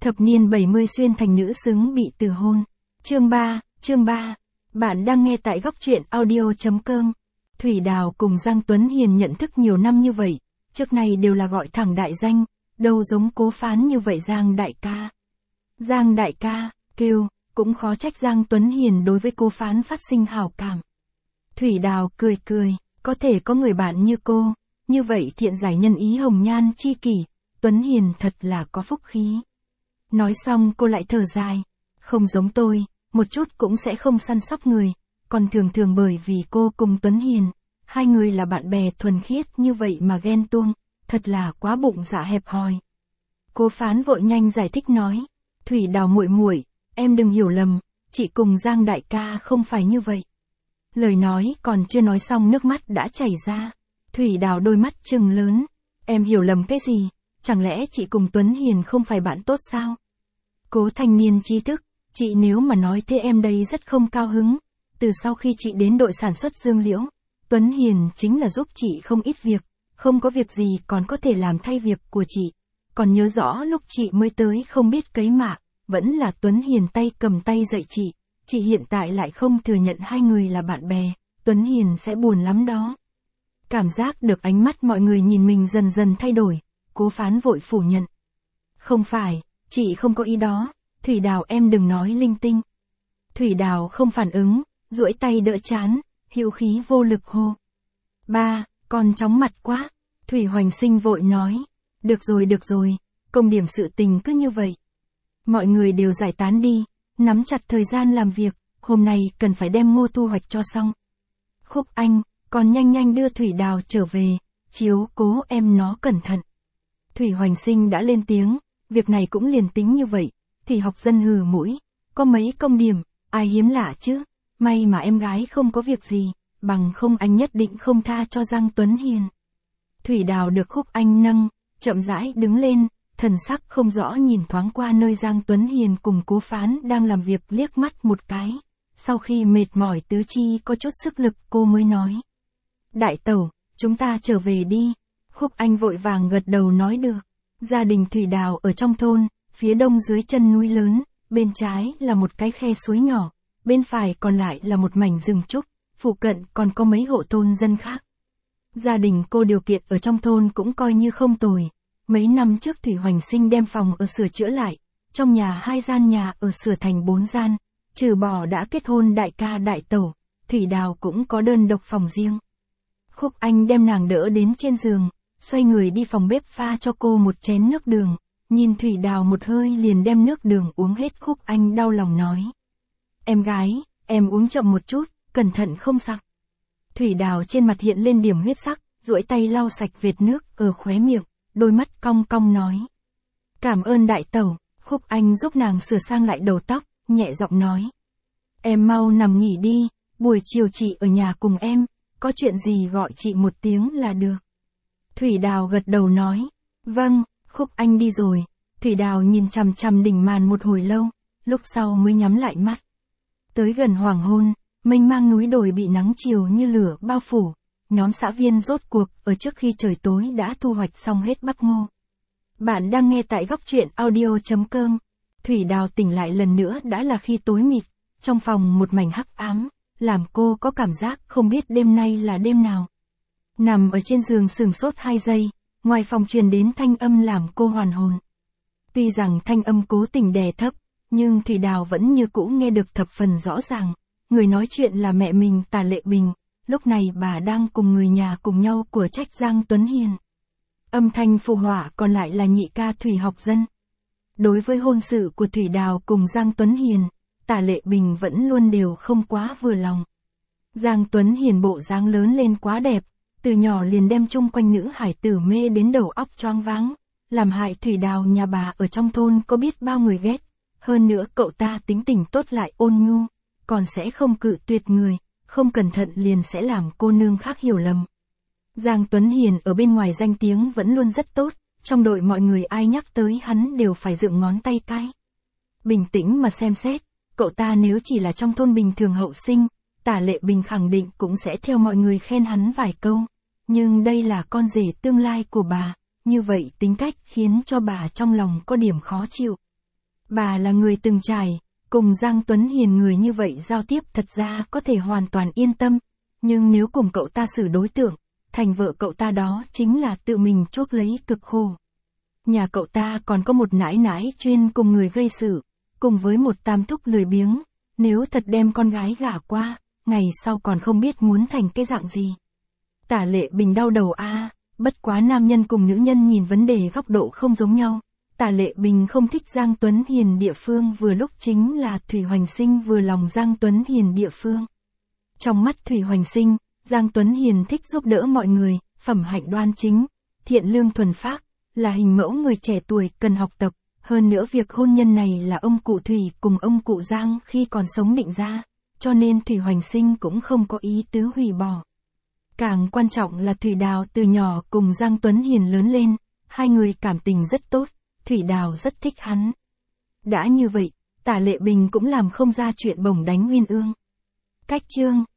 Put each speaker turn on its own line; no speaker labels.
Thập niên 70 xuyên thành nữ xứng bị từ hôn. Chương 3. Bạn đang nghe tại góc truyện audio.com. Thủy Đào cùng Giang Tuấn Hiền nhận thức nhiều năm như vậy, trước này đều là gọi thẳng đại danh, đâu giống Cố Phán như vậy Giang đại ca. Giang đại ca, kêu, cũng khó trách Giang Tuấn Hiền đối với Cố Phán phát sinh hảo cảm. Thủy Đào cười, có thể có người bạn như cô, như vậy thiện giải nhân ý hồng nhan chi kỷ, Tuấn Hiền thật là có phúc khí. Nói xong cô lại thở dài, không giống tôi, một chút cũng sẽ không săn sóc người, còn thường bởi vì cô cùng Tuấn Hiền, hai người là bạn bè thuần khiết như vậy mà ghen tuông, thật là quá bụng dạ hẹp hòi. Cố Phán vội nhanh giải thích nói, Thủy Đào muội muội, em đừng hiểu lầm, chị cùng Giang đại ca không phải như vậy. Lời nói còn chưa nói xong nước mắt đã chảy ra. Thủy Đào đôi mắt trừng lớn, em hiểu lầm cái gì, chẳng lẽ chị cùng Tuấn Hiền không phải bạn tốt sao? Cố thanh niên trí thức, chị nếu mà nói thế em đây rất không cao hứng. Từ sau khi chị đến đội sản xuất Dương Liễu, Tuấn Hiền chính là giúp chị không ít việc, không có việc gì còn có thể làm thay việc của chị. Còn nhớ rõ lúc chị mới tới không biết cấy mạ, vẫn là Tuấn Hiền tay cầm tay dạy chị hiện tại lại không thừa nhận hai người là bạn bè, Tuấn Hiền sẽ buồn lắm đó. Cảm giác được ánh mắt mọi người nhìn mình dần dần thay đổi, Cố Phán vội phủ nhận. Không phải, chị không có ý đó, Thủy Đào em đừng nói linh tinh. Thủy Đào không phản ứng, duỗi tay đỡ chán, hữu khí vô lực hô. Ba, con chóng mặt quá, Thủy Hoành Sinh vội nói. Được rồi, công điểm sự tình cứ như vậy. Mọi người đều giải tán đi, nắm chặt thời gian làm việc, hôm nay cần phải đem ngô thu hoạch cho xong. Khúc Anh, còn nhanh đưa Thủy Đào trở về, chiếu cố em nó cẩn thận. Thủy Hoành Sinh đã lên tiếng, việc này cũng liền tính như vậy, thì học dân hừ mũi, có mấy công điểm, ai hiếm lạ chứ, may mà em gái không có việc gì, bằng không anh nhất định không tha cho Giang Tuấn Hiền. Thủy Đào được Khúc Anh nâng, chậm rãi đứng lên, thần sắc không rõ nhìn thoáng qua nơi Giang Tuấn Hiền cùng Cố Phán đang làm việc liếc mắt một cái. Sau khi mệt mỏi tứ chi có chút sức lực cô mới nói. Đại tẩu, chúng ta trở về đi. Khúc Anh vội vàng gật đầu nói được. Gia đình Thủy Đào ở trong thôn, phía đông dưới chân núi lớn, bên trái là một cái khe suối nhỏ, bên phải còn lại là một mảnh rừng trúc, phụ cận còn có mấy hộ thôn dân khác. Gia đình cô điều kiện ở trong thôn cũng coi như không tồi. Mấy năm trước Thủy Hoành Sinh đem phòng ở sửa chữa lại, trong nhà 2 gian nhà ở sửa thành 4 gian, trừ bỏ đã kết hôn đại ca đại tẩu, Thủy Đào cũng có đơn độc phòng riêng. Khúc Anh đem nàng đỡ đến trên giường, xoay người đi phòng bếp pha cho cô một chén nước đường, nhìn Thủy Đào một hơi liền đem nước đường uống hết. Khúc Anh đau lòng nói. Em gái, em uống chậm một chút, cẩn thận không sặc. Thủy Đào trên mặt hiện lên điểm huyết sắc, duỗi tay lau sạch vệt nước ở khóe miệng, đôi mắt cong cong nói. Cảm ơn đại tẩu. Khúc Anh giúp nàng sửa sang lại đầu tóc, nhẹ giọng nói. Em mau nằm nghỉ đi, buổi chiều chị ở nhà cùng em, có chuyện gì gọi chị một tiếng là được. Thủy Đào gật đầu nói. Vâng. Khúc Anh đi rồi, Thủy Đào nhìn chằm đỉnh màn một hồi lâu, lúc sau mới nhắm lại mắt. Tới gần hoàng hôn, mênh mang núi đồi bị nắng chiều như lửa bao phủ, nhóm xã viên rốt cuộc ở trước khi trời tối đã thu hoạch xong hết bắp ngô. Bạn đang nghe tại góc truyện audio.com. Thủy Đào tỉnh lại lần nữa đã là khi tối mịt, trong phòng một mảnh hắc ám, làm cô có cảm giác không biết đêm nay là đêm nào. Nằm ở trên giường sửng sốt 2 giây, ngoài phòng truyền đến thanh âm làm cô hoàn hồn. Tuy rằng thanh âm cố tình đè thấp, nhưng Thủy Đào vẫn như cũ nghe được thập phần rõ ràng. Người nói chuyện là mẹ mình Tả Lệ Bình, lúc này bà đang cùng người nhà cùng nhau của trách Giang Tuấn Hiền. Âm thanh phụ họa còn lại là nhị ca Thủy Học Dân. Đối với hôn sự của Thủy Đào cùng Giang Tuấn Hiền, Tả Lệ Bình vẫn luôn đều không quá vừa lòng. Giang Tuấn Hiền bộ dáng lớn lên quá đẹp, từ nhỏ liền đem chung quanh nữ hải tử mê đến đầu óc choáng váng, làm hại Thủy Đào nhà bà ở trong thôn có biết bao người ghét. Hơn nữa cậu ta tính tình tốt lại ôn nhu, còn sẽ không cự tuyệt người, không cẩn thận liền sẽ làm cô nương khác hiểu lầm. Giang Tuấn Hiền ở bên ngoài danh tiếng vẫn luôn rất tốt, trong đội mọi người ai nhắc tới hắn đều phải dựng ngón tay cái. Bình tĩnh mà xem xét, cậu ta nếu chỉ là trong thôn bình thường hậu sinh, Tả Lệ Bình khẳng định cũng sẽ theo mọi người khen hắn vài câu. Nhưng đây là con rể tương lai của bà, như vậy tính cách khiến cho bà trong lòng có điểm khó chịu. Bà là người từng trải, cùng Giang Tuấn Hiền người như vậy giao tiếp thật ra có thể hoàn toàn yên tâm, nhưng nếu cùng cậu ta xử đối tượng, thành vợ cậu ta đó chính là tự mình chuốc lấy cực khổ. Nhà cậu ta còn có một nãi nãi chuyên cùng người gây sự, cùng với một tam thúc lười biếng, nếu thật đem con gái gả qua, ngày sau còn không biết muốn thành cái dạng gì. Tả Lệ Bình đau đầu bất quá nam nhân cùng nữ nhân nhìn vấn đề góc độ không giống nhau. Tả Lệ Bình không thích Giang Tuấn Hiền địa phương vừa lúc chính là Thủy Hoành Sinh vừa lòng Giang Tuấn Hiền địa phương. Trong mắt Thủy Hoành Sinh, Giang Tuấn Hiền thích giúp đỡ mọi người, phẩm hạnh đoan chính, thiện lương thuần phác, là hình mẫu người trẻ tuổi cần học tập. Hơn nữa việc hôn nhân này là ông cụ Thủy cùng ông cụ Giang khi còn sống định ra, cho nên Thủy Hoành Sinh cũng không có ý tứ hủy bỏ. Càng quan trọng là Thủy Đào từ nhỏ cùng Giang Tuấn Hiền lớn lên, hai người cảm tình rất tốt, Thủy Đào rất thích hắn. Đã như vậy, Tả Lệ Bình cũng làm không ra chuyện bổng đánh uyên ương. Cách chương